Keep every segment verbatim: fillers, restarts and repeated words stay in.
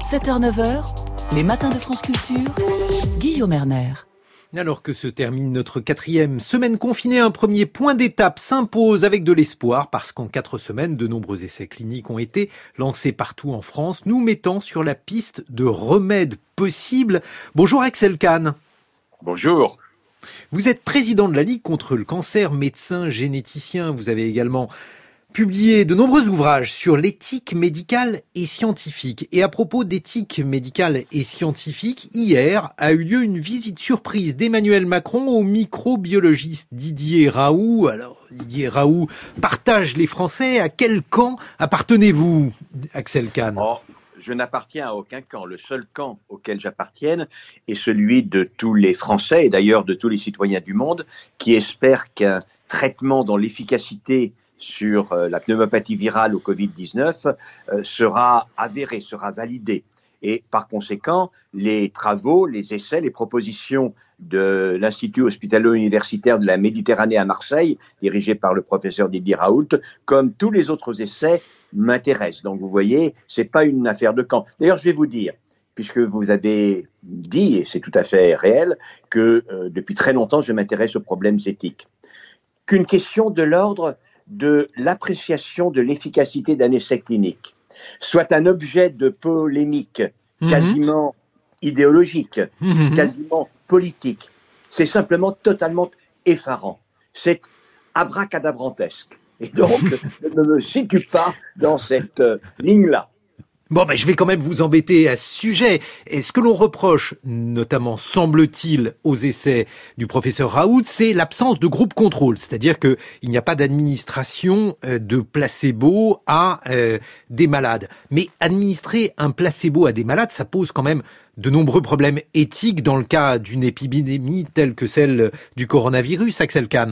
sept heures neuf heures, les matins de France Culture, Guillaume Erner. Alors que se termine notre quatrième semaine confinée, un premier point d'étape s'impose avec de l'espoir parce qu'en quatre semaines, de nombreux essais cliniques ont été lancés partout en France, nous mettant sur la piste de remèdes possibles. Bonjour Axel Kahn. Bonjour. Vous êtes président de la Ligue contre le cancer, médecin généticien. Vous avez également publié de nombreux ouvrages sur l'éthique médicale et scientifique. Et à propos d'éthique médicale et scientifique, hier a eu lieu une visite surprise d'Emmanuel Macron au microbiologiste Didier Raoult. Alors, Didier Raoult partage les Français. À quel camp appartenez-vous, Axel Kahn ? Oh, je n'appartiens à aucun camp. Le seul camp auquel j'appartienne est celui de tous les Français, et d'ailleurs de tous les citoyens du monde, qui espèrent qu'un traitement dont l'efficacité sur euh, la pneumopathie virale au covid dix-neuf euh, sera avéré, sera validé. Et par conséquent, les travaux, les essais, les propositions de l'Institut hospitalo-universitaire de la Méditerranée à Marseille, dirigé par le professeur Didier Raoult, comme tous les autres essais, m'intéressent. Donc vous voyez, c'est pas une affaire de camp. D'ailleurs, je vais vous dire, puisque vous avez dit, et c'est tout à fait réel, que euh, depuis très longtemps, je m'intéresse aux problèmes éthiques. Qu'une question de l'ordre de l'appréciation de l'efficacité d'un essai clinique soit un objet de polémique quasiment mmh. idéologique, mmh. quasiment politique, c'est simplement totalement effarant. C'est abracadabrantesque. Et donc, je ne me situe pas dans cette euh, ligne-là. Bon, ben, je vais quand même vous embêter à ce sujet. Et ce que l'on reproche, notamment, semble-t-il, aux essais du professeur Raoult, c'est l'absence de groupe contrôle. C'est-à-dire qu'il n'y a pas d'administration de placebo à euh, des malades. Mais administrer un placebo à des malades, ça pose quand même de nombreux problèmes éthiques dans le cas d'une épidémie telle que celle du coronavirus, Axel Kahn.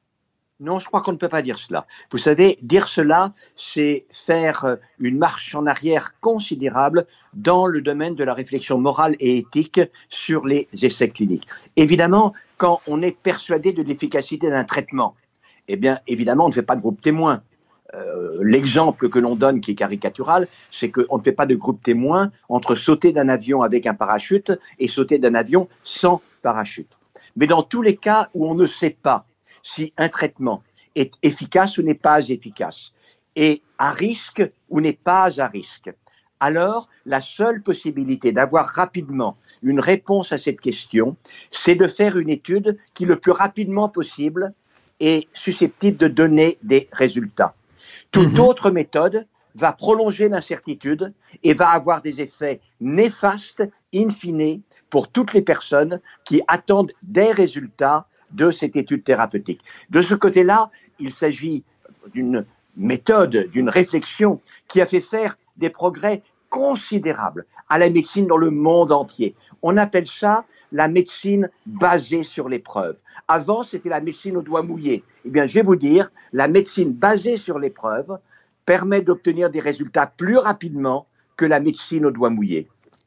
Non, je crois qu'on ne peut pas dire cela. Vous savez, dire cela, c'est faire une marche en arrière considérable dans le domaine de la réflexion morale et éthique sur les essais cliniques. Évidemment, quand on est persuadé de l'efficacité d'un traitement, eh bien, évidemment, on ne fait pas de groupe témoin. Euh, l'exemple que l'on donne, qui est caricatural, c'est qu'on ne fait pas de groupe témoin entre sauter d'un avion avec un parachute et sauter d'un avion sans parachute. Mais dans tous les cas où on ne sait pas si un traitement est efficace ou n'est pas efficace, et à risque ou n'est pas à risque, alors la seule possibilité d'avoir rapidement une réponse à cette question, c'est de faire une étude qui, le plus rapidement possible, est susceptible de donner des résultats. Toute mmh. autre méthode va prolonger l'incertitude et va avoir des effets néfastes, in fine, pour toutes les personnes qui attendent des résultats de cette étude thérapeutique. De ce côté-là, il s'agit d'une méthode, d'une réflexion qui a fait faire des progrès considérables à la médecine dans le monde entier. On appelle ça la médecine basée sur les preuves. Avant, c'était la médecine au doigt mouillé. Eh bien, je vais vous dire, la médecine basée sur les preuves permet d'obtenir des résultats plus rapidement que la médecine au doigt mouillé.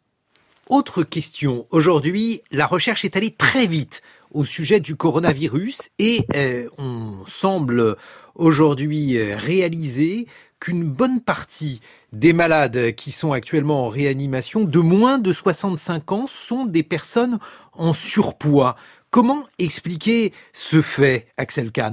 Autre question. Aujourd'hui, la recherche est allée très vite au sujet du coronavirus et euh, on semble aujourd'hui réaliser qu'une bonne partie des malades qui sont actuellement en réanimation de moins de soixante-cinq ans sont des personnes en surpoids. Comment expliquer ce fait, Axel Kahn ?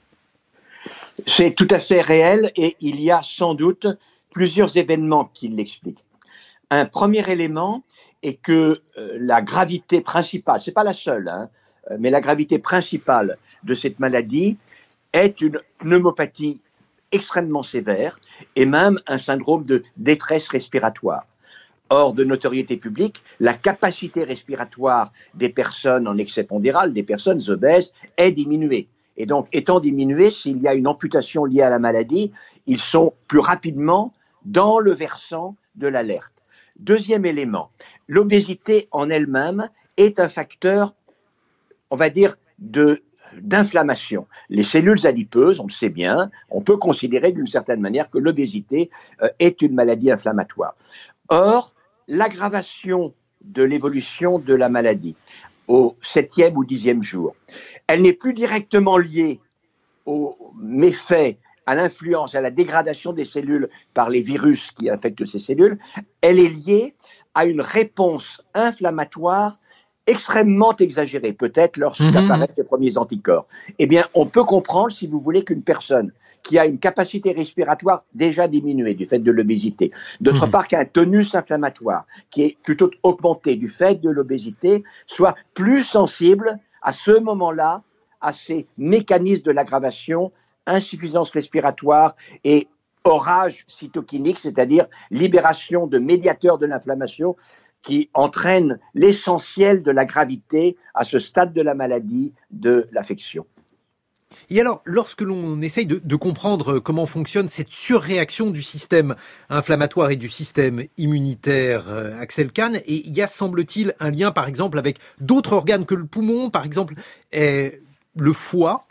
C'est tout à fait réel et il y a sans doute plusieurs événements qui l'expliquent. Un premier élément est que euh, la gravité principale, c'est pas la seule, hein, mais la gravité principale de cette maladie est une pneumopathie extrêmement sévère et même un syndrome de détresse respiratoire. Hors de notoriété publique, la capacité respiratoire des personnes en excès pondéral, des personnes obèses, est diminuée. Et donc, étant diminuée, s'il y a une amputation liée à la maladie, ils sont plus rapidement dans le versant de l'alerte. Deuxième élément, l'obésité en elle-même est un facteur, on va dire, de, d'inflammation. Les cellules adipeuses, on le sait bien, on peut considérer d'une certaine manière que l'obésité euh, est une maladie inflammatoire. Or, l'aggravation de l'évolution de la maladie au septième ou dixième jour, elle n'est plus directement liée aux méfaits à l'influence, à la dégradation des cellules par les virus qui infectent ces cellules, elle est liée à une réponse inflammatoire extrêmement exagérée, peut-être lorsqu'apparaissent mmh. les premiers anticorps. Eh bien, on peut comprendre, si vous voulez, qu'une personne qui a une capacité respiratoire déjà diminuée du fait de l'obésité, d'autre mmh. part qui a un tonus inflammatoire qui est plutôt augmenté du fait de l'obésité, soit plus sensible à ce moment-là à ces mécanismes de l'aggravation, insuffisance respiratoire et orage cytokinique, c'est-à-dire libération de médiateurs de l'inflammation qui entraînent l'essentiel de la gravité à ce stade de la maladie de l'affection. Et alors, lorsque l'on essaye de, de comprendre comment fonctionne cette surréaction du système inflammatoire et du système immunitaire, euh, Axel Kahn, et il y a, semble-t-il, un lien, par exemple, avec d'autres organes que le poumon, par exemple, euh, le foie.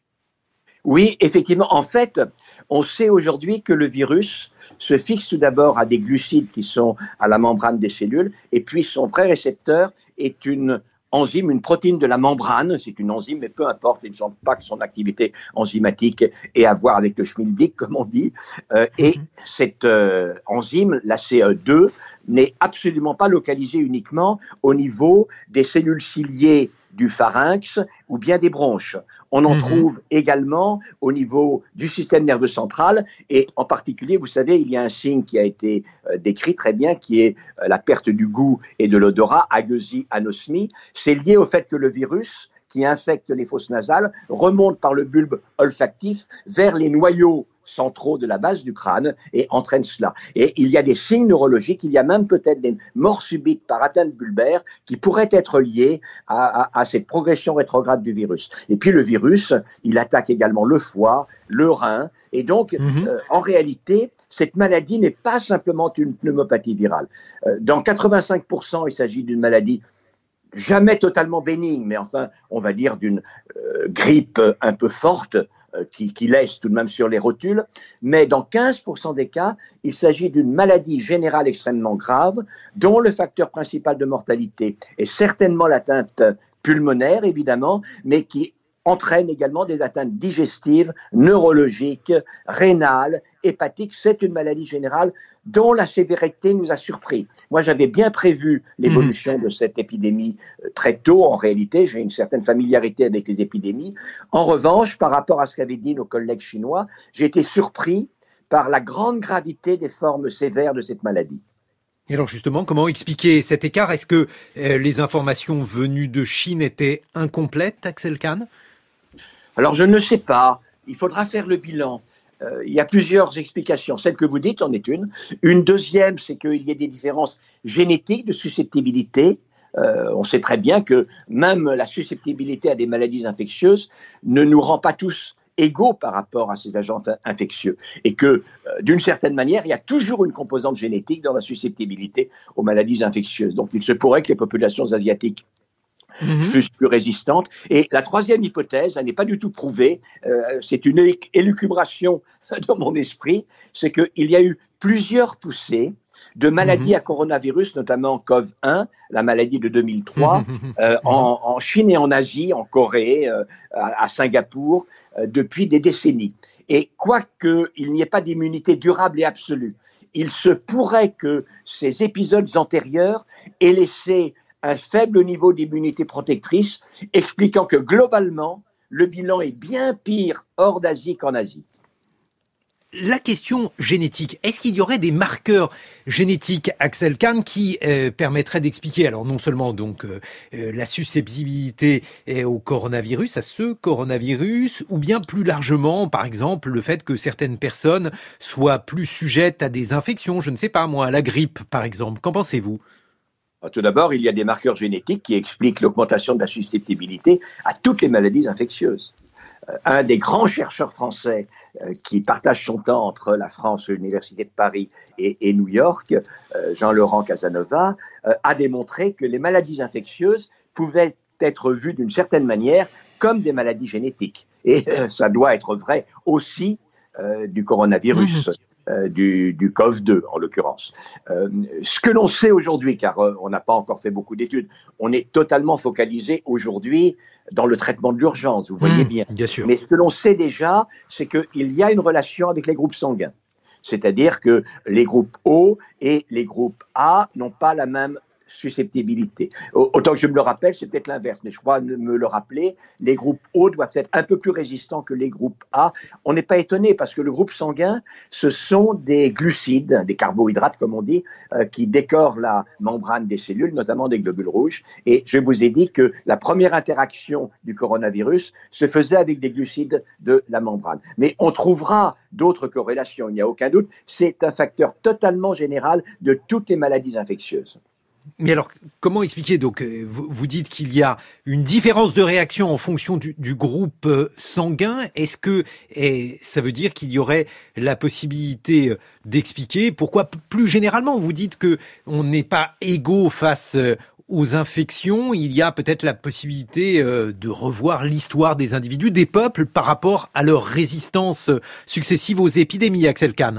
Oui, effectivement. En fait, on sait aujourd'hui que le virus se fixe tout d'abord à des glucides qui sont à la membrane des cellules, et puis son vrai récepteur est une enzyme, une protéine de la membrane, c'est une enzyme, mais peu importe, il ne semble pas que son activité enzymatique ait à voir avec le schmilblick, comme on dit, euh, et mm-hmm. cette euh, enzyme, la C E deux, n'est absolument pas localisée uniquement au niveau des cellules ciliées du pharynx ou bien des bronches. On en mmh. trouve également au niveau du système nerveux central et en particulier, vous savez, il y a un signe qui a été euh, décrit très bien qui est euh, la perte du goût et de l'odorat, agueusie, anosmie. C'est lié au fait que le virus qui infecte les fosses nasales remonte par le bulbe olfactif vers les noyaux centraux de la base du crâne et entraîne cela. Et il y a des signes neurologiques, il y a même peut-être des morts subites par atteinte bulbaire qui pourraient être liées à, à, à cette progression rétrograde du virus. Et puis le virus, il attaque également le foie, le rein, et donc mmh. euh, en réalité, cette maladie n'est pas simplement une pneumopathie virale. Euh, dans quatre-vingt-cinq pour cent, il s'agit d'une maladie jamais totalement bénigne, mais enfin, on va dire d'une euh, grippe un peu forte, Qui, qui laisse tout de même sur les rotules, mais dans quinze pour cent des cas, il s'agit d'une maladie générale extrêmement grave, dont le facteur principal de mortalité est certainement l'atteinte pulmonaire, évidemment, mais qui entraîne également des atteintes digestives, neurologiques, rénales, hépatiques. C'est une maladie générale dont la sévérité nous a surpris. Moi, j'avais bien prévu l'évolution mmh. de cette épidémie très tôt. En réalité, j'ai une certaine familiarité avec les épidémies. En revanche, par rapport à ce qu'avaient dit nos collègues chinois, j'ai été surpris par la grande gravité des formes sévères de cette maladie. Et alors justement, comment expliquer cet écart ? Est-ce que euh, les informations venues de Chine étaient incomplètes, Axel Kahn ? Alors, je ne sais pas. Il faudra faire le bilan. Euh, il y a plusieurs explications. Celle que vous dites en est une. Une deuxième, c'est qu'il y a des différences génétiques de susceptibilité. Euh, on sait très bien que même la susceptibilité à des maladies infectieuses ne nous rend pas tous égaux par rapport à ces agents infectieux. Et que, euh, d'une certaine manière, il y a toujours une composante génétique dans la susceptibilité aux maladies infectieuses. Donc, il se pourrait que les populations asiatiques Mmh. fût plus résistante. Et la troisième hypothèse, elle n'est pas du tout prouvée, euh, c'est une élucubration dans mon esprit, c'est qu'il y a eu plusieurs poussées de maladies mmh. à coronavirus, notamment C O V un, la maladie de deux mille trois, mmh. euh, en, en Chine et en Asie, en Corée, euh, à, à Singapour, euh, depuis des décennies. Et quoique il n'y ait pas d'immunité durable et absolue, il se pourrait que ces épisodes antérieurs aient laissé un faible niveau d'immunité protectrice, expliquant que globalement, le bilan est bien pire hors d'Asie qu'en Asie. La question génétique, est-ce qu'il y aurait des marqueurs génétiques, Axel Kahn, qui euh, permettraient d'expliquer, alors non seulement donc euh, la susceptibilité au coronavirus, à ce coronavirus, ou bien plus largement, par exemple, le fait que certaines personnes soient plus sujettes à des infections, je ne sais pas moi, à la grippe par exemple. Qu'en pensez-vous ? Tout d'abord, il y a des marqueurs génétiques qui expliquent l'augmentation de la susceptibilité à toutes les maladies infectieuses. Euh, un des grands chercheurs français euh, qui partage son temps entre la France, l'Université de Paris et, et New York, euh, Jean-Laurent Casanova, euh, a démontré que les maladies infectieuses pouvaient être vues d'une certaine manière comme des maladies génétiques. Et euh, ça doit être vrai aussi euh, du coronavirus. Mmh. euh, du, du C O V deux en l'occurrence. Euh, ce que l'on sait aujourd'hui, car euh, on n'a pas encore fait beaucoup d'études, on est totalement focalisé aujourd'hui dans le traitement de l'urgence, vous voyez Mmh, bien. bien sûr. Mais ce que l'on sait déjà, c'est qu'il y a une relation avec les groupes sanguins. C'est-à-dire que les groupes O et les groupes A n'ont pas la même susceptibilité. Autant que je me le rappelle, c'est peut-être l'inverse, mais je crois me le rappeler, les groupes O doivent être un peu plus résistants que les groupes A. On n'est pas étonné parce que le groupe sanguin, ce sont des glucides, des carbohydrates comme on dit, euh, qui décorent la membrane des cellules, notamment des globules rouges. Et je vous ai dit que la première interaction du coronavirus se faisait avec des glucides de la membrane. Mais on trouvera d'autres corrélations, il n'y a aucun doute. C'est un facteur totalement général de toutes les maladies infectieuses. Mais alors, comment expliquer? Donc, vous, vous dites qu'il y a une différence de réaction en fonction du, du groupe sanguin. Est-ce que et ça veut dire qu'il y aurait la possibilité d'expliquer pourquoi, plus généralement, vous dites que on n'est pas égaux face aux infections? Il y a peut-être la possibilité de revoir l'histoire des individus, des peuples, par rapport à leur résistance successive aux épidémies, Axel Kahn.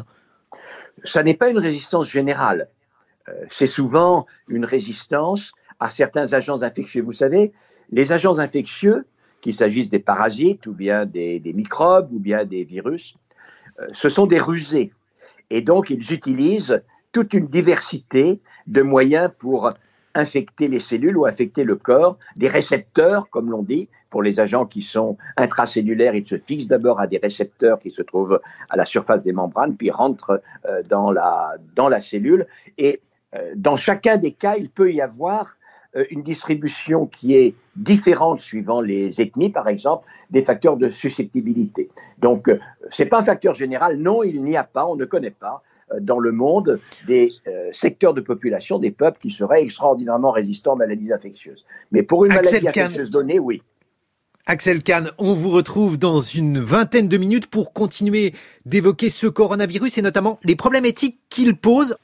Ça n'est pas une résistance générale. C'est souvent une résistance à certains agents infectieux. Vous savez, les agents infectieux, qu'il s'agisse des parasites ou bien des, des microbes ou bien des virus, euh, ce sont des rusés. Et donc, ils utilisent toute une diversité de moyens pour infecter les cellules ou infecter le corps, des récepteurs, comme l'on dit, pour les agents qui sont intracellulaires, ils se fixent d'abord à des récepteurs qui se trouvent à la surface des membranes, puis rentrent euh, dans la, dans la cellule. Et dans chacun des cas, il peut y avoir une distribution qui est différente suivant les ethnies, par exemple, des facteurs de susceptibilité. Donc, ce n'est pas un facteur général. Non, il n'y a pas, on ne connaît pas dans le monde des euh, secteurs de population, des peuples qui seraient extraordinairement résistants aux maladies infectieuses. Mais pour une Axel maladie Kahn. infectieuse donnée, oui. Axel Kahn, on vous retrouve dans une vingtaine de minutes pour continuer d'évoquer ce coronavirus et notamment les problèmes éthiques qu'il pose.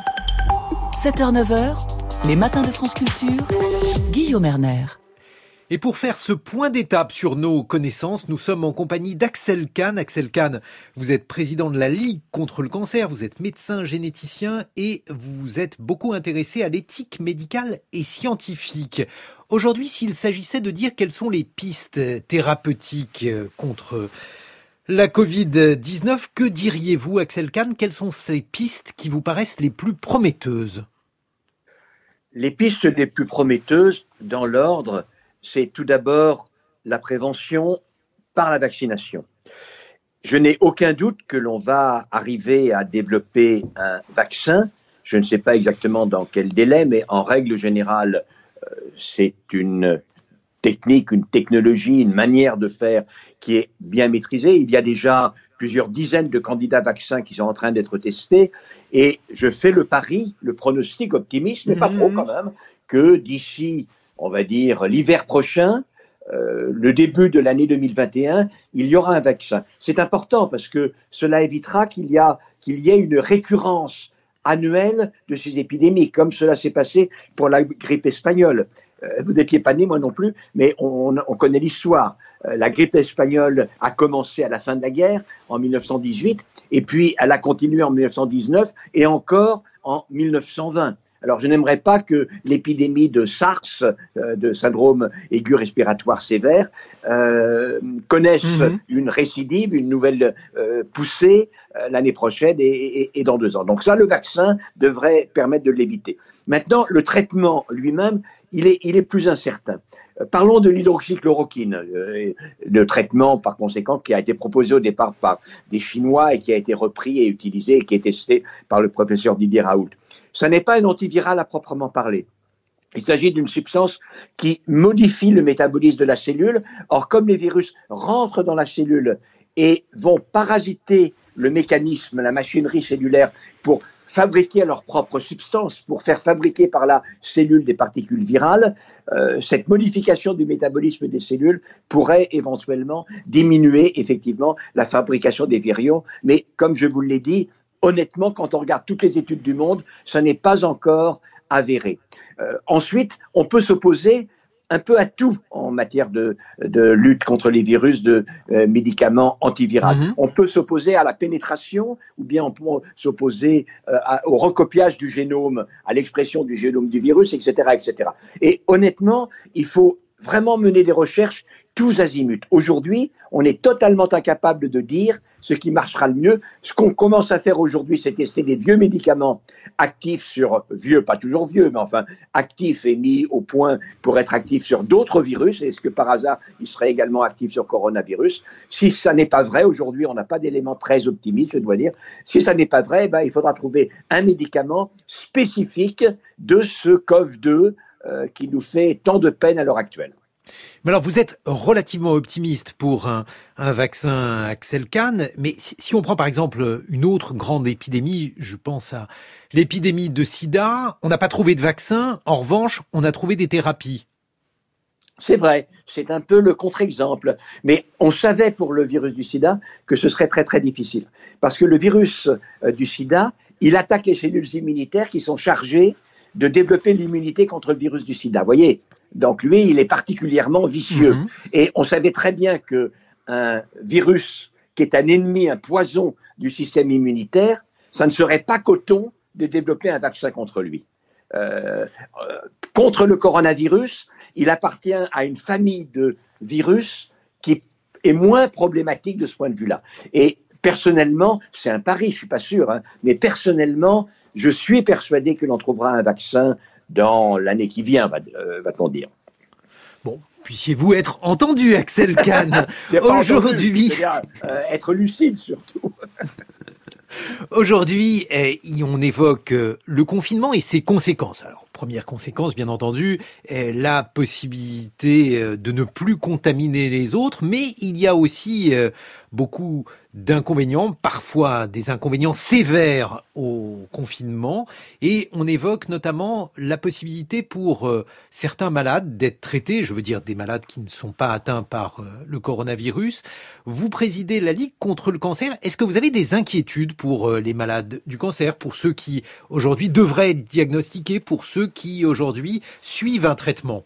sept heures neuf heures, les matins de France Culture, Guillaume Erner. Et pour faire ce point d'étape sur nos connaissances, nous sommes en compagnie d'Axel Kahn. Axel Kahn, vous êtes président de la Ligue contre le cancer, vous êtes médecin généticien et vous êtes beaucoup intéressé à l'éthique médicale et scientifique. Aujourd'hui, s'il s'agissait de dire quelles sont les pistes thérapeutiques contre la covid dix-neuf, que diriez-vous, Axel Kahn? Quelles sont ces pistes qui vous paraissent les plus prometteuses? Les pistes les plus prometteuses, dans l'ordre, c'est tout d'abord la prévention par la vaccination. Je n'ai aucun doute que l'on va arriver à développer un vaccin. Je ne sais pas exactement dans quel délai, mais en règle générale, euh, c'est une technique, une technologie, une manière de faire qui est bien maîtrisée. Il y a déjà plusieurs dizaines de candidats vaccins qui sont en train d'être testés et je fais le pari, le pronostic optimiste, mais pas trop quand même, que d'ici, on va dire, l'hiver prochain, euh, le début de l'année deux mille vingt et un, il y aura un vaccin. C'est important parce que cela évitera qu'il y a, qu'il y ait une récurrence annuelle de ces épidémies, comme cela s'est passé pour la grippe espagnole. Euh, vous n'étiez pas né, moi non plus, mais on, on connaît l'histoire. Euh, la grippe espagnole a commencé à la fin de la guerre, en mille neuf cent dix-huit, et puis elle a continué en mille neuf cent dix-neuf et encore en mille neuf cent vingt. Alors, je n'aimerais pas que l'épidémie de SARS, euh, de syndrome aigu respiratoire sévère, euh, connaisse mmh. une récidive, une nouvelle euh, poussée euh, l'année prochaine et, et, et dans deux ans. Donc ça, le vaccin devrait permettre de l'éviter. Maintenant, le traitement lui-même, il est, il est plus incertain. Euh, parlons de l'hydroxychloroquine, euh, le traitement par conséquent qui a été proposé au départ par des Chinois et qui a été repris et utilisé et qui est testé par le professeur Didier Raoult. Ce n'est pas un antiviral à proprement parler. Il s'agit d'une substance qui modifie le métabolisme de la cellule. Or, comme les virus rentrent dans la cellule et vont parasiter le mécanisme, la machinerie cellulaire pour fabriquer leur propre substance, pour faire fabriquer par la cellule des particules virales, euh, cette modification du métabolisme des cellules pourrait éventuellement diminuer effectivement la fabrication des virions. Mais comme je vous l'ai dit, honnêtement, quand on regarde toutes les études du monde, ça n'est pas encore avéré. Euh, ensuite, on peut se poser un peu à tout en matière de, de lutte contre les virus, de euh, médicaments antiviraux. Mmh. On peut s'opposer à la pénétration ou bien on peut s'opposer euh, à, au recopiage du génome, à l'expression du génome du virus, et cetera, et cetera. Et honnêtement, il faut vraiment mener des recherches tous azimuts. Aujourd'hui, on est totalement incapable de dire ce qui marchera le mieux. Ce qu'on commence à faire aujourd'hui, c'est tester des vieux médicaments actifs sur, vieux, pas toujours vieux, mais enfin actifs et mis au point pour être actifs sur d'autres virus. Est-ce que par hasard, ils seraient également actifs sur coronavirus? Si ça n'est pas vrai, aujourd'hui, on n'a pas d'éléments très optimistes, je dois dire. Si ça n'est pas vrai, ben, il faudra trouver un médicament spécifique de ce C O V deux euh, qui nous fait tant de peine à l'heure actuelle. Mais alors, vous êtes relativement optimiste pour un, un vaccin Axel Kahn, mais si, si on prend par exemple une autre grande épidémie, je pense à l'épidémie de sida, on n'a pas trouvé de vaccin, en revanche, on a trouvé des thérapies. C'est vrai, c'est un peu le contre-exemple, mais on savait pour le virus du sida que ce serait très très difficile, parce que le virus euh, du sida, il attaque les cellules immunitaires qui sont chargées de développer l'immunité contre le virus du sida, vous voyez. Donc lui, il est particulièrement vicieux. Mmh. Et on savait très bien qu'un virus qui est un ennemi, un poison du système immunitaire, ça ne serait pas coton de développer un vaccin contre lui. Euh, euh, contre le coronavirus, il appartient à une famille de virus qui est moins problématique de ce point de vue-là. Et personnellement, c'est un pari, je ne suis pas sûr, hein, mais personnellement, je suis persuadé que l'on trouvera un vaccin dans l'année qui vient, va, euh, va-t-on dire. Bon, puissiez-vous être entendu, Axel Kahn, aujourd'hui. Entendu, euh, être lucide surtout. Aujourd'hui, eh, on évoque le confinement et ses conséquences. Alors, première conséquence, bien entendu, est la possibilité de ne plus contaminer les autres, mais il y a aussi beaucoup d'inconvénients, parfois des inconvénients sévères au confinement, et on évoque notamment la possibilité pour euh, certains malades d'être traités, je veux dire des malades qui ne sont pas atteints par euh, le coronavirus. Vous présidez la Ligue contre le cancer. Est-ce que vous avez des inquiétudes pour euh, les malades du cancer, pour ceux qui aujourd'hui devraient être diagnostiqués, pour ceux qui aujourd'hui suivent un traitement?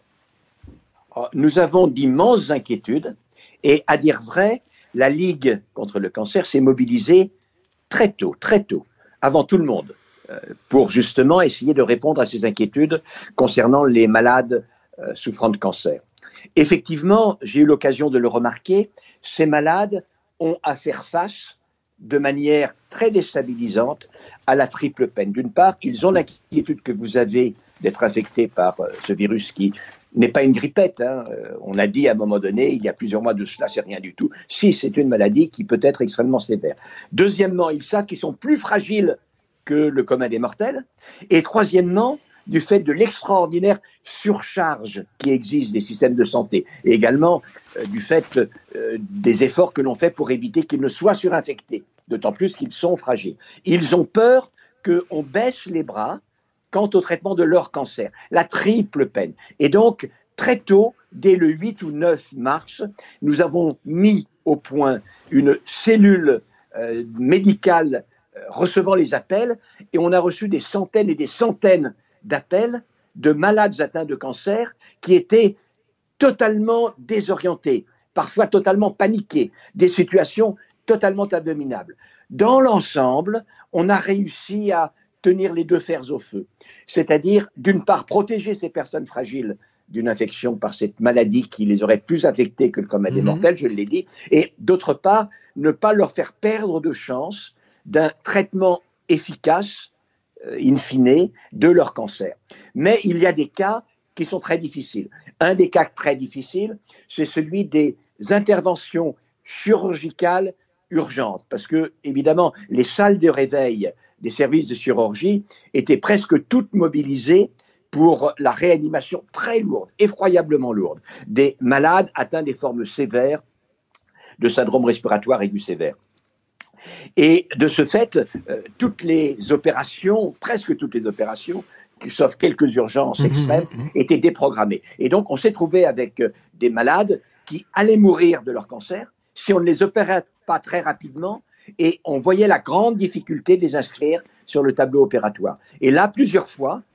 Nous avons d'immenses inquiétudes, et à dire vrai, la Ligue contre le cancer s'est mobilisée très tôt, très tôt, avant tout le monde, euh, pour justement essayer de répondre à ces inquiétudes concernant les malades euh, souffrant de cancer. Effectivement, j'ai eu l'occasion de le remarquer, ces malades ont à faire face de manière très déstabilisante à la triple peine. D'une part, ils ont l'inquiétude que vous avez d'être infectés par euh, ce virus qui n'est pas une grippette. Hein. Euh, on a dit à un moment donné, il y a plusieurs mois de cela, c'est rien du tout. Si, c'est une maladie qui peut être extrêmement sévère. Deuxièmement, ils savent qu'ils sont plus fragiles que le commun des mortels. Et troisièmement, du fait de l'extraordinaire surcharge qui existe des systèmes de santé, et également euh, du fait euh, des efforts que l'on fait pour éviter qu'ils ne soient surinfectés, d'autant plus qu'ils sont fragiles. Ils ont peur qu'on baisse les bras quant au traitement de leur cancer, la triple peine. Et donc, très tôt, dès le huit ou neuf mars, nous avons mis au point une cellule euh, médicale euh, recevant les appels, et on a reçu des centaines et des centaines d'appels de malades atteints de cancer qui étaient totalement désorientés, parfois totalement paniqués, des situations totalement abominables. Dans l'ensemble, on a réussi à tenir les deux fers au feu, c'est-à-dire d'une part protéger ces personnes fragiles d'une infection par cette maladie qui les aurait plus affectées que le commun des mortels, je l'ai dit, et d'autre part ne pas leur faire perdre de chance d'un traitement efficace, euh, in fine, de leur cancer. Mais il y a des cas qui sont très difficiles. Un des cas très difficiles, c'est celui des interventions chirurgicales urgentes, parce que, évidemment, les salles de réveil des services de chirurgie étaient presque toutes mobilisées pour la réanimation très lourde, effroyablement lourde, des malades atteints des formes sévères de syndrome respiratoire aigu sévère. Et de ce fait, euh, toutes les opérations, presque toutes les opérations, sauf quelques urgences mmh, extrêmes, mmh. étaient déprogrammées. Et donc, on s'est trouvé avec euh, des malades qui allaient mourir de leur cancer si on ne les opérait pas très rapidement, et on voyait la grande difficulté de les inscrire sur le tableau opératoire. Et là, plusieurs fois,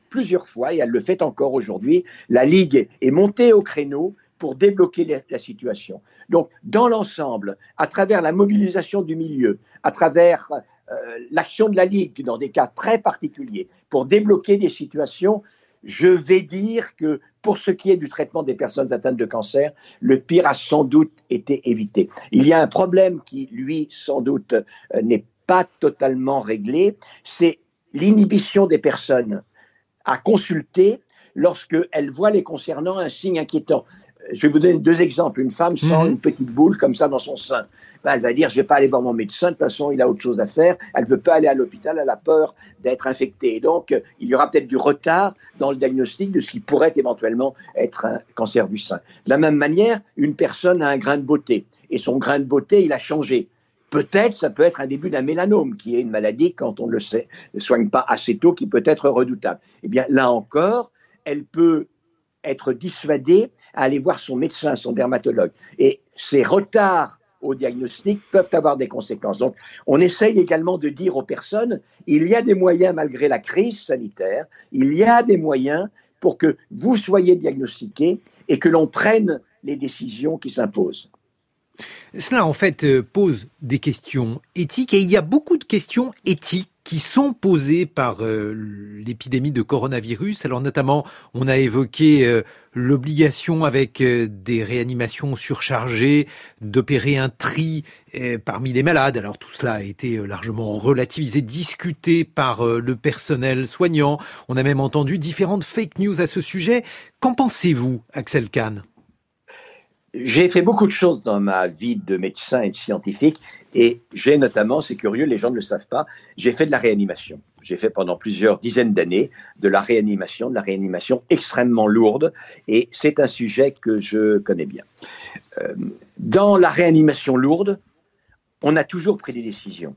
plusieurs fois, et elle le fait encore aujourd'hui, la Ligue est montée au créneau pour débloquer la, la situation. Donc, dans l'ensemble, à travers la mobilisation du milieu, à travers euh, l'action de la Ligue dans des cas très particuliers, pour débloquer des situations, je vais dire que pour ce qui est du traitement des personnes atteintes de cancer, le pire a sans doute été évité. Il y a un problème qui, lui, sans doute, euh, n'est pas totalement réglé, c'est l'inhibition des personnes à consulter lorsqu'elles voient les concernant un signe inquiétant. Je vais vous donner deux exemples. Une femme sent mmh. une petite boule comme ça dans son sein. Ben, elle va dire, je ne vais pas aller voir mon médecin, de toute façon, il a autre chose à faire. Elle ne veut pas aller à l'hôpital, elle a peur d'être infectée. Donc, il y aura peut-être du retard dans le diagnostic de ce qui pourrait éventuellement être un cancer du sein. De la même manière, une personne a un grain de beauté. Et son grain de beauté, il a changé. Peut-être, ça peut être un début d'un mélanome, qui est une maladie, quand on ne le sait, ne soigne pas assez tôt, qui peut être redoutable. Eh bien, là encore, elle peut être dissuadée à aller voir son médecin, son dermatologue. Et ces retards au diagnostic peuvent avoir des conséquences. Donc, on essaye également de dire aux personnes, il y a des moyens, malgré la crise sanitaire, il y a des moyens pour que vous soyez diagnostiqués et que l'on prenne les décisions qui s'imposent. Cela, en fait, pose des questions éthiques, et il y a beaucoup de questions éthiques qui sont posées par euh, l'épidémie de coronavirus. Alors notamment, on a évoqué euh, l'obligation avec euh, des réanimations surchargées d'opérer un tri euh, parmi les malades. Alors tout cela a été euh, largement relativisé, discuté par euh, le personnel soignant. On a même entendu différentes fake news à ce sujet. Qu'en pensez-vous, Axel Kahn ? J'ai fait beaucoup de choses dans ma vie de médecin et de scientifique, et j'ai notamment, c'est curieux, les gens ne le savent pas, j'ai fait de la réanimation. J'ai fait pendant plusieurs dizaines d'années de la réanimation, de la réanimation extrêmement lourde, et c'est un sujet que je connais bien. Euh, dans la réanimation lourde, on a toujours pris des décisions.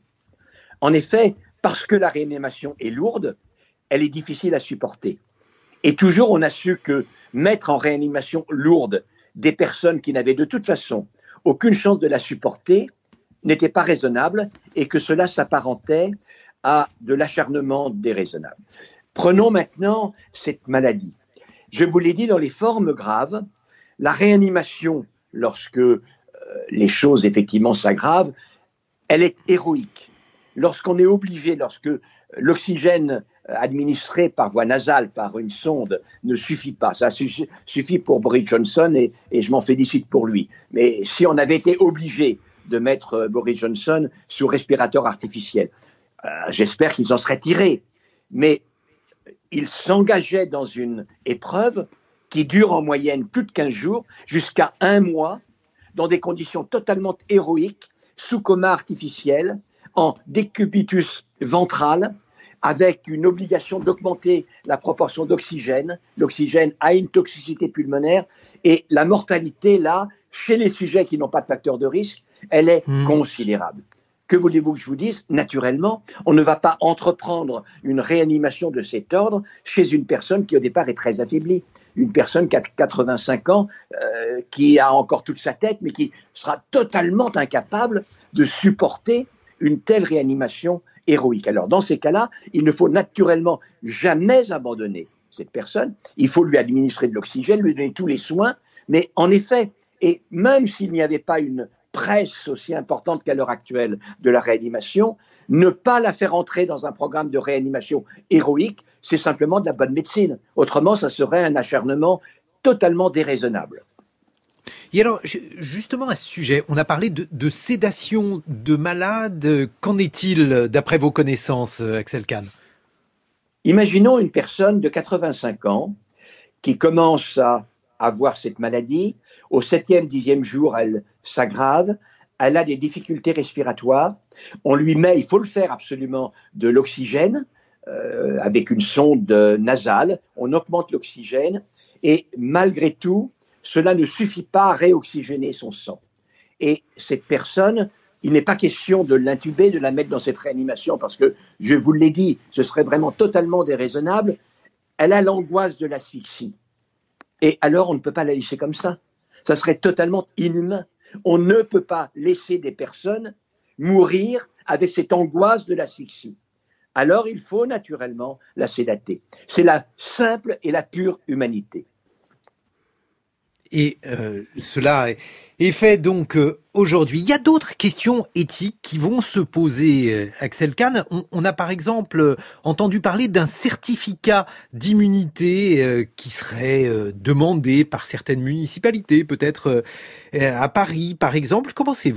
En effet, parce que la réanimation est lourde, elle est difficile à supporter. Et toujours, on a su que mettre en réanimation lourde des personnes qui n'avaient de toute façon aucune chance de la supporter n'était pas raisonnable, et que cela s'apparentait à de l'acharnement déraisonnable. Prenons maintenant cette maladie. Je vous l'ai dit, dans les formes graves, la réanimation, lorsque euh, les choses effectivement s'aggravent, elle est héroïque. Lorsqu'on est obligé, lorsque l'oxygène administré par voie nasale, par une sonde, ne suffit pas. Ça suffit pour Boris Johnson, et, et je m'en félicite pour lui. Mais si on avait été obligé de mettre Boris Johnson sous respirateur artificiel, euh, j'espère qu'il s'en serait tiré. Mais il s'engageait dans une épreuve qui dure en moyenne plus de quinze jours, jusqu'à un mois, dans des conditions totalement héroïques, sous coma artificiel, en décubitus ventral, avec une obligation d'augmenter la proportion d'oxygène. L'oxygène a une toxicité pulmonaire, et la mortalité, là, chez les sujets qui n'ont pas de facteur de risque, elle est mmh. considérable. Que voulez-vous que je vous dise ? Naturellement, on ne va pas entreprendre une réanimation de cet ordre chez une personne qui au départ est très affaiblie. Une personne qui a quatre-vingt-cinq ans, euh, qui a encore toute sa tête, mais qui sera totalement incapable de supporter une telle réanimation héroïque. Alors, dans ces cas-là, il ne faut naturellement jamais abandonner cette personne. Il faut lui administrer de l'oxygène, lui donner tous les soins. Mais en effet, et même s'il n'y avait pas une presse aussi importante qu'à l'heure actuelle de la réanimation, ne pas la faire entrer dans un programme de réanimation héroïque, c'est simplement de la bonne médecine. Autrement, ça serait un acharnement totalement déraisonnable. Et alors, justement à ce sujet, on a parlé de, de sédation de malades. Qu'en est-il d'après vos connaissances, Axel Kahn ? Imaginons une personne de quatre-vingt-cinq ans qui commence à avoir cette maladie. Au septième, dixième jour, elle s'aggrave. Elle a des difficultés respiratoires. On lui met, il faut le faire absolument, de l'oxygène euh, avec une sonde nasale. On augmente l'oxygène et malgré tout, cela ne suffit pas à réoxygéner son sang. Et cette personne, il n'est pas question de l'intuber, de la mettre dans cette réanimation, parce que, je vous l'ai dit, ce serait vraiment totalement déraisonnable. Elle a l'angoisse de l'asphyxie. Et alors, on ne peut pas la laisser comme ça. Ça serait totalement inhumain. On ne peut pas laisser des personnes mourir avec cette angoisse de l'asphyxie. alors il faut naturellement la sédater. C'est la simple et la pure humanité. Et euh, cela est fait donc euh, aujourd'hui. Il y a d'autres questions éthiques qui vont se poser, euh, Axel Kahn. On, on a par exemple euh, entendu parler d'un certificat d'immunité euh, qui serait euh, demandé par certaines municipalités, peut-être euh, à Paris par exemple. Qu'en pensez-vous ?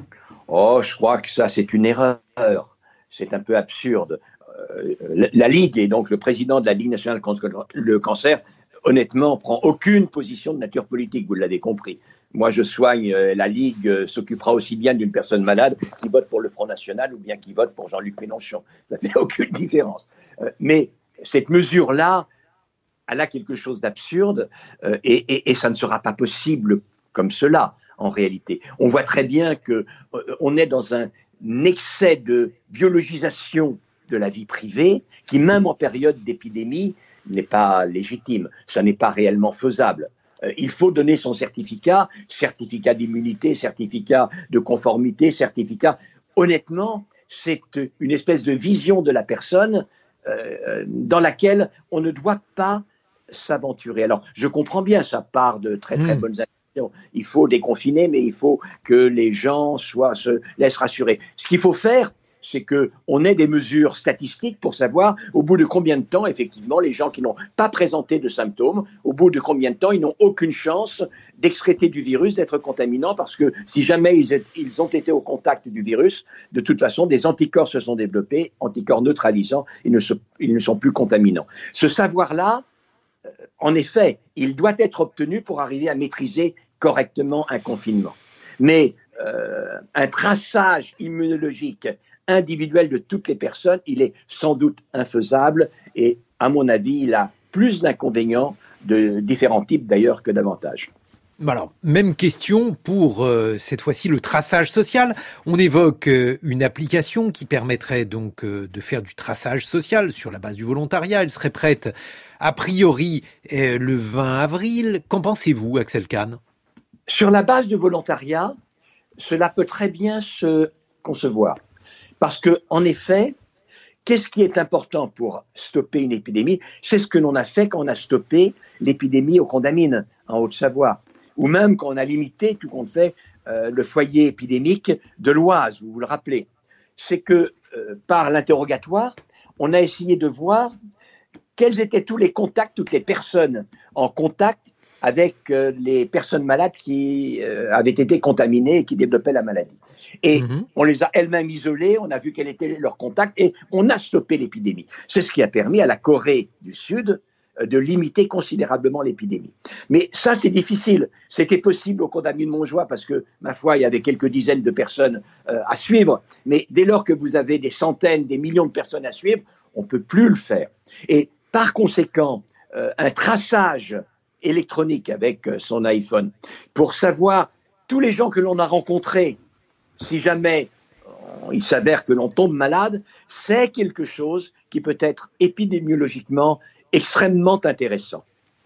Oh, je crois que ça c'est une erreur. C'est un peu absurde. Euh, la, la Ligue, et donc le président de la Ligue nationale contre le cancer, honnêtement, prend aucune position de nature politique, vous l'avez compris. Moi, je soigne, euh, la Ligue euh, s'occupera aussi bien d'une personne malade qui vote pour le Front National ou bien qui vote pour Jean-Luc Mélenchon. Ça ne fait aucune différence. Euh, mais cette mesure-là, elle a quelque chose d'absurde euh, et, et, et ça ne sera pas possible comme cela, en réalité. On voit très bien qu'on euh, est dans un excès de biologisation de la vie privée qui, même en période d'épidémie, n'est pas légitime, ça n'est pas réellement faisable. Euh, il faut donner son certificat, certificat d'immunité, certificat de conformité, certificat. Honnêtement, c'est une espèce de vision de la personne euh, dans laquelle on ne doit pas s'aventurer. Alors, je comprends bien, ça part de très très mmh. bonnes intentions. Il faut déconfiner, mais il faut que les gens soient, se laissent rassurer. Ce qu'il faut faire, c'est qu'on ait des mesures statistiques pour savoir au bout de combien de temps, effectivement, les gens qui n'ont pas présenté de symptômes, au bout de combien de temps, ils n'ont aucune chance d'excréter du virus, d'être contaminants, parce que si jamais ils, est, ils ont été au contact du virus, de toute façon, des anticorps se sont développés, anticorps neutralisants, ils ne, se, ils ne sont plus contaminants. Ce savoir-là, euh, en effet, il doit être obtenu pour arriver à maîtriser correctement un confinement. Mais euh, un traçage immunologique individuel de toutes les personnes, il est sans doute infaisable et, à mon avis, il a plus d'inconvénients de différents types d'ailleurs que d'avantages. Alors, même question pour euh, cette fois-ci le traçage social. On évoque euh, une application qui permettrait donc euh, de faire du traçage social sur la base du volontariat. Elle serait prête a priori euh, le vingt avril. Qu'en pensez-vous, Axel Kahn ? Sur la base du volontariat, cela peut très bien se concevoir. Parce que, en effet, qu'est-ce qui est important pour stopper une épidémie ? C'est ce que l'on a fait quand on a stoppé l'épidémie aux Condamines, en Haute-Savoie, ou même quand on a limité, tout compte fait, euh, le foyer épidémique de l'Oise, vous vous le rappelez. C'est que, euh, par l'interrogatoire, on a essayé de voir quels étaient tous les contacts, toutes les personnes en contact avec euh, les personnes malades qui euh, avaient été contaminées et qui développaient la maladie. Et mmh. on les a elles-mêmes isolées, on a vu quel était leur contact et on a stoppé l'épidémie. C'est ce qui a permis à la Corée du Sud euh, de limiter considérablement l'épidémie. Mais ça, c'est difficile. C'était possible au Condamine de Montjoie parce que, ma foi, il y avait quelques dizaines de personnes euh, à suivre. Mais dès lors que vous avez des centaines, des millions de personnes à suivre, on ne peut plus le faire. Et par conséquent, euh, un traçage électronique avec son iPhone pour savoir tous les gens que l'on a rencontrés, si jamais il s'avère que l'on tombe malade, c'est quelque chose qui peut être épidémiologiquement extrêmement intéressant.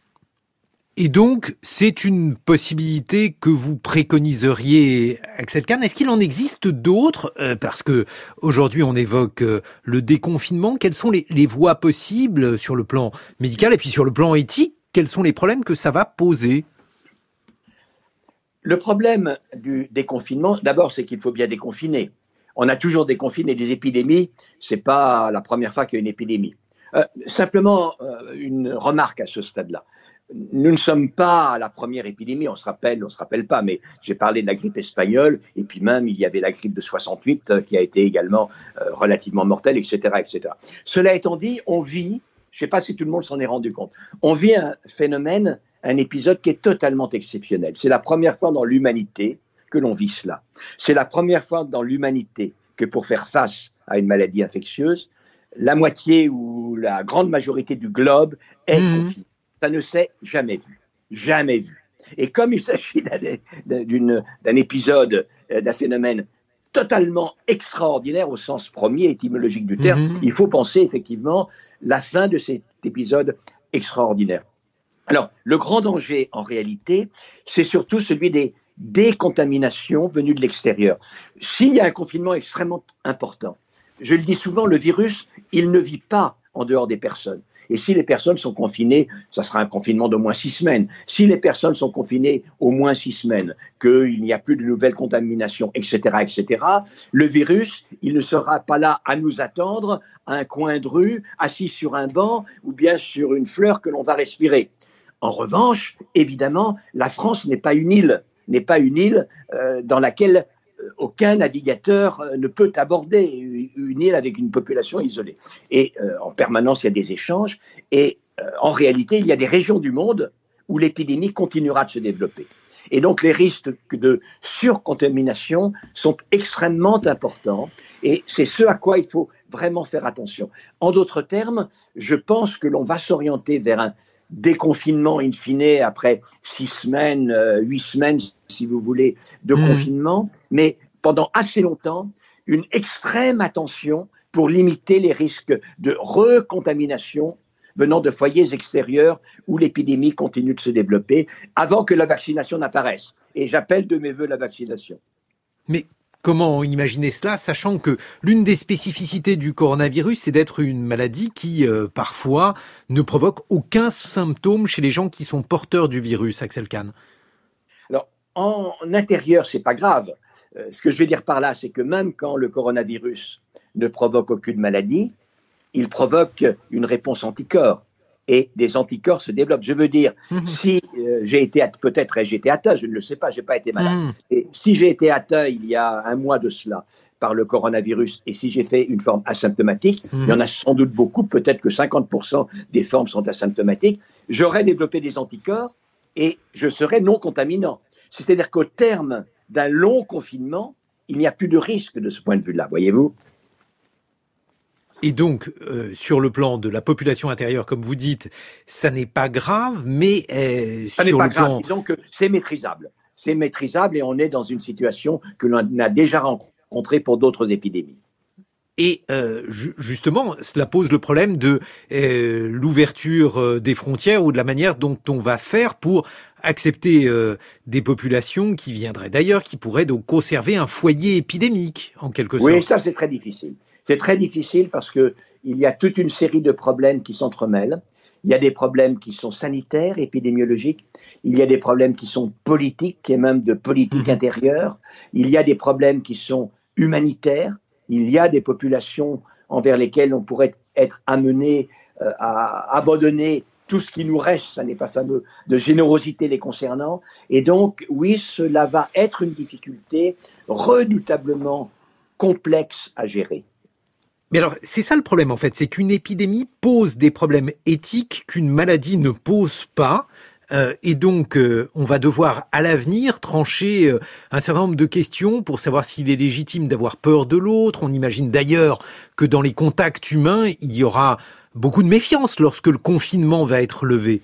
Et donc, c'est une possibilité que vous préconiseriez, Axel Kahn. Est-ce qu'il en existe d'autres ? euh, Parce que aujourd'hui, on évoque euh, le déconfinement. Quelles sont les, les voies possibles sur le plan médical et puis sur le plan éthique ? Quels sont les problèmes que ça va poser ? Le problème du déconfinement, d'abord, c'est qu'il faut bien déconfiner. On a toujours déconfiné des épidémies. C'est pas la première fois qu'il y a une épidémie. Euh, simplement, euh, une remarque à ce stade-là. Nous ne sommes pas à la première épidémie, on se rappelle, on se rappelle pas, mais j'ai parlé de la grippe espagnole, et puis même il y avait la grippe de soixante-huit euh, qui a été également euh, relativement mortelle, et cetera, et cetera. Cela étant dit, on vit, je ne sais pas si tout le monde s'en est rendu compte, on vit un phénomène, un épisode qui est totalement exceptionnel. C'est la première fois dans l'humanité que l'on vit cela. C'est la première fois dans l'humanité que pour faire face à une maladie infectieuse, la moitié ou la grande majorité du globe est mmh. confinée. Ça ne s'est jamais vu, jamais vu. Et comme il s'agit d'un, d'une, d'un épisode, d'un phénomène totalement extraordinaire au sens premier étymologique du terme, mmh. il faut penser effectivement la fin de cet épisode extraordinaire. Alors, le grand danger, en réalité, c'est surtout celui des décontaminations venues de l'extérieur. S'il y a un confinement extrêmement important, je le dis souvent, le virus, il ne vit pas en dehors des personnes. Et si les personnes sont confinées, ça sera un confinement d'au moins six semaines. Si les personnes sont confinées au moins six semaines, qu'il n'y a plus de nouvelles contaminations, et cetera, et cetera, le virus, il ne sera pas là à nous attendre à un coin de rue, assis sur un banc ou bien sur une fleur que l'on va respirer. En revanche, évidemment, la France n'est pas une île, n'est pas une île euh, dans laquelle aucun navigateur ne peut aborder une île avec une population isolée. Et euh, en permanence, il y a des échanges. Et euh, en réalité, il y a des régions du monde où l'épidémie continuera de se développer. Et donc, les risques de surcontamination sont extrêmement importants. Et c'est ce à quoi il faut vraiment faire attention. En d'autres termes, je pense que l'on va s'orienter vers un déconfinement in fine après six semaines, euh, huit semaines, si vous voulez, de mmh. confinement, mais pendant assez longtemps, une extrême attention pour limiter les risques de recontamination venant de foyers extérieurs où l'épidémie continue de se développer avant que la vaccination n'apparaisse. Et j'appelle de mes voeux la vaccination. Mais comment imaginer cela, sachant que l'une des spécificités du coronavirus, c'est d'être une maladie qui, euh, parfois, ne provoque aucun symptôme chez les gens qui sont porteurs du virus, Axel Kahn? Alors, en intérieur, c'est pas grave. Euh, ce que je veux dire par là, c'est que même quand le coronavirus ne provoque aucune maladie, il provoque une réponse anticorps. Et des anticorps se développent. Je veux dire, mmh. si euh, j'ai été, peut-être j'ai été atteint, je ne le sais pas, je n'ai pas été malade. Mmh. Et si j'ai été atteint il y a un mois de cela par le coronavirus, et si j'ai fait une forme asymptomatique, mmh. il y en a sans doute beaucoup, peut-être que cinquante pour cent des formes sont asymptomatiques, j'aurais développé des anticorps et je serais non contaminant. C'est-à-dire qu'au terme d'un long confinement, il n'y a plus de risque de ce point de vue-là, voyez-vous ? Et donc, euh, sur le plan de la population intérieure, comme vous dites, ça n'est pas grave, mais euh, ça sur n'est pas le grave, plan... disons que c'est maîtrisable. C'est maîtrisable et on est dans une situation que l'on a déjà rencontrée pour d'autres épidémies. Et euh, ju- justement, cela pose le problème de euh, l'ouverture euh, des frontières ou de la manière dont on va faire pour accepter euh, des populations qui viendraient d'ailleurs, qui pourraient donc conserver un foyer épidémique, en quelque sorte. Oui, ça c'est très difficile. C'est très difficile parce qu'il y a toute une série de problèmes qui s'entremêlent. Il y a des problèmes qui sont sanitaires, épidémiologiques. Il y a des problèmes qui sont politiques et même de politique mmh. intérieure. Il y a des problèmes qui sont humanitaires. Il y a des populations envers lesquelles on pourrait être amené euh, à abandonner tout ce qui nous reste, ça n'est pas fameux, de générosité les concernant. Et donc, oui, cela va être une difficulté redoutablement complexe à gérer. Mais alors, c'est ça le problème en fait, c'est qu'une épidémie pose des problèmes éthiques qu'une maladie ne pose pas. Euh, et donc, euh, on va devoir à l'avenir trancher euh, un certain nombre de questions pour savoir s'il est légitime d'avoir peur de l'autre. On imagine d'ailleurs que dans les contacts humains, il y aura beaucoup de méfiance lorsque le confinement va être levé.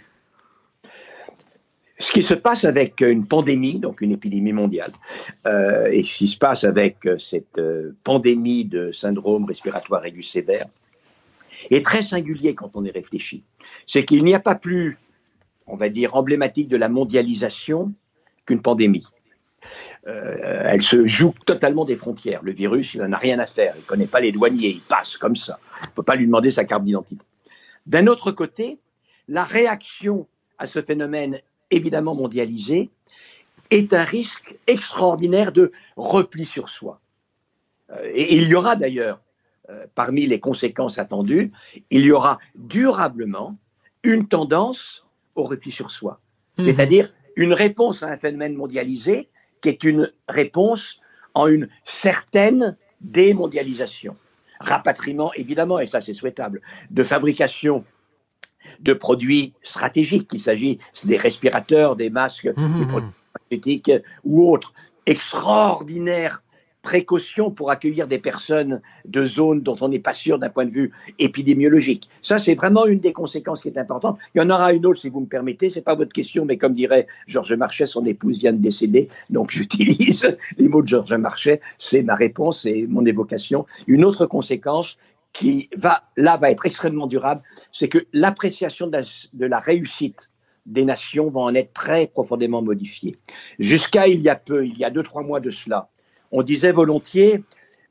Ce qui se passe avec une pandémie, donc une épidémie mondiale, euh, et ce qui se passe avec cette euh, pandémie de syndrome respiratoire aigu sévère, est très singulier quand on y réfléchit. C'est qu'il n'y a pas plus, on va dire, emblématique de la mondialisation qu'une pandémie. Euh, elle se joue totalement des frontières. Le virus, il n'en a rien à faire. Il ne connaît pas les douaniers, il passe comme ça. On ne peut pas lui demander sa carte d'identité. D'un autre côté, la réaction à ce phénomène évidemment mondialisé est un risque extraordinaire de repli sur soi. Euh, et il y aura d'ailleurs, euh, parmi les conséquences attendues, il y aura durablement une tendance au repli sur soi. Mmh. C'est-à-dire une réponse à un phénomène mondialisé qui est une réponse en une certaine démondialisation. Rapatriement, évidemment, et ça c'est souhaitable, de fabrication de produits stratégiques, qu'il s'agit des respirateurs, des masques, mmh. des produits pharmaceutiques ou autres. Extraordinaire précaution pour accueillir des personnes de zones dont on n'est pas sûr d'un point de vue épidémiologique. Ça, c'est vraiment une des conséquences qui est importante. Il y en aura une autre, si vous me permettez. C'est pas votre question, mais comme dirait Georges Marchais, son épouse vient de décéder, donc j'utilise les mots de Georges Marchais. C'est ma réponse et mon évocation. Une autre conséquence qui va, là, va être extrêmement durable, c'est que l'appréciation de la, de la réussite des nations va en être très profondément modifiée. Jusqu'à il y a peu, il y a deux, trois mois de cela, on disait volontiers,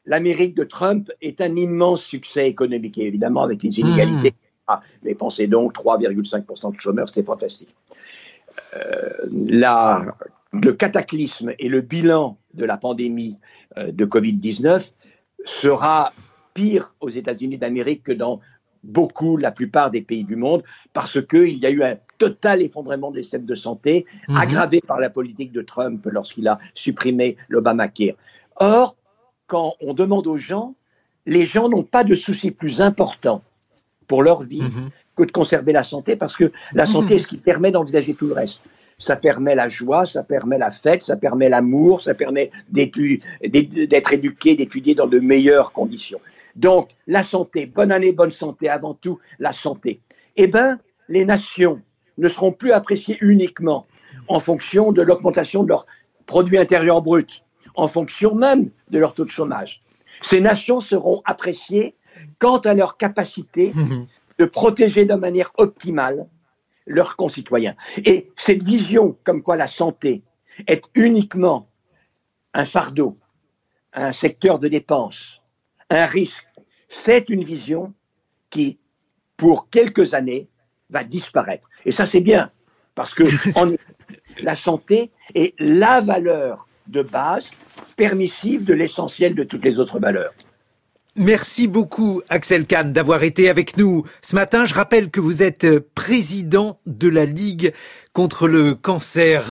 l'Amérique de Trump est un immense succès économique, et évidemment avec les inégalités. Mmh. Ah, mais pensez donc, trois virgule cinq pour cent de chômeurs, c'est fantastique. Euh, la, le cataclysme et le bilan de la pandémie euh, de covid dix-neuf sera pire aux États-Unis d'Amérique que dans beaucoup, la plupart des pays du monde, parce qu'il y a eu un total effondrement des systèmes de santé, mmh. aggravé par la politique de Trump lorsqu'il a supprimé l'Obamacare. Or, quand on demande aux gens, les gens n'ont pas de soucis plus importants pour leur vie mmh. que de conserver la santé, parce que la santé mmh. est ce qui permet d'envisager tout le reste. Ça permet la joie, ça permet la fête, ça permet l'amour, ça permet d'être éduqué, d'étudier dans de meilleures conditions. Donc, la santé, bonne année, bonne santé, avant tout, la santé. Eh bien, les nations ne seront plus appréciées uniquement en fonction de l'augmentation de leur produit intérieur brut, en fonction même de leur taux de chômage. Ces nations seront appréciées quant à leur capacité mmh. de protéger de manière optimale leurs concitoyens. Et cette vision comme quoi la santé est uniquement un fardeau, un secteur de dépenses, un risque, c'est une vision qui, pour quelques années, va disparaître. Et ça, c'est bien, parce que en effet, la santé est la valeur de base permissive de l'essentiel de toutes les autres valeurs. Merci beaucoup, Axel Kahn, d'avoir été avec nous ce matin. Je rappelle que vous êtes président de la Ligue contre le cancer.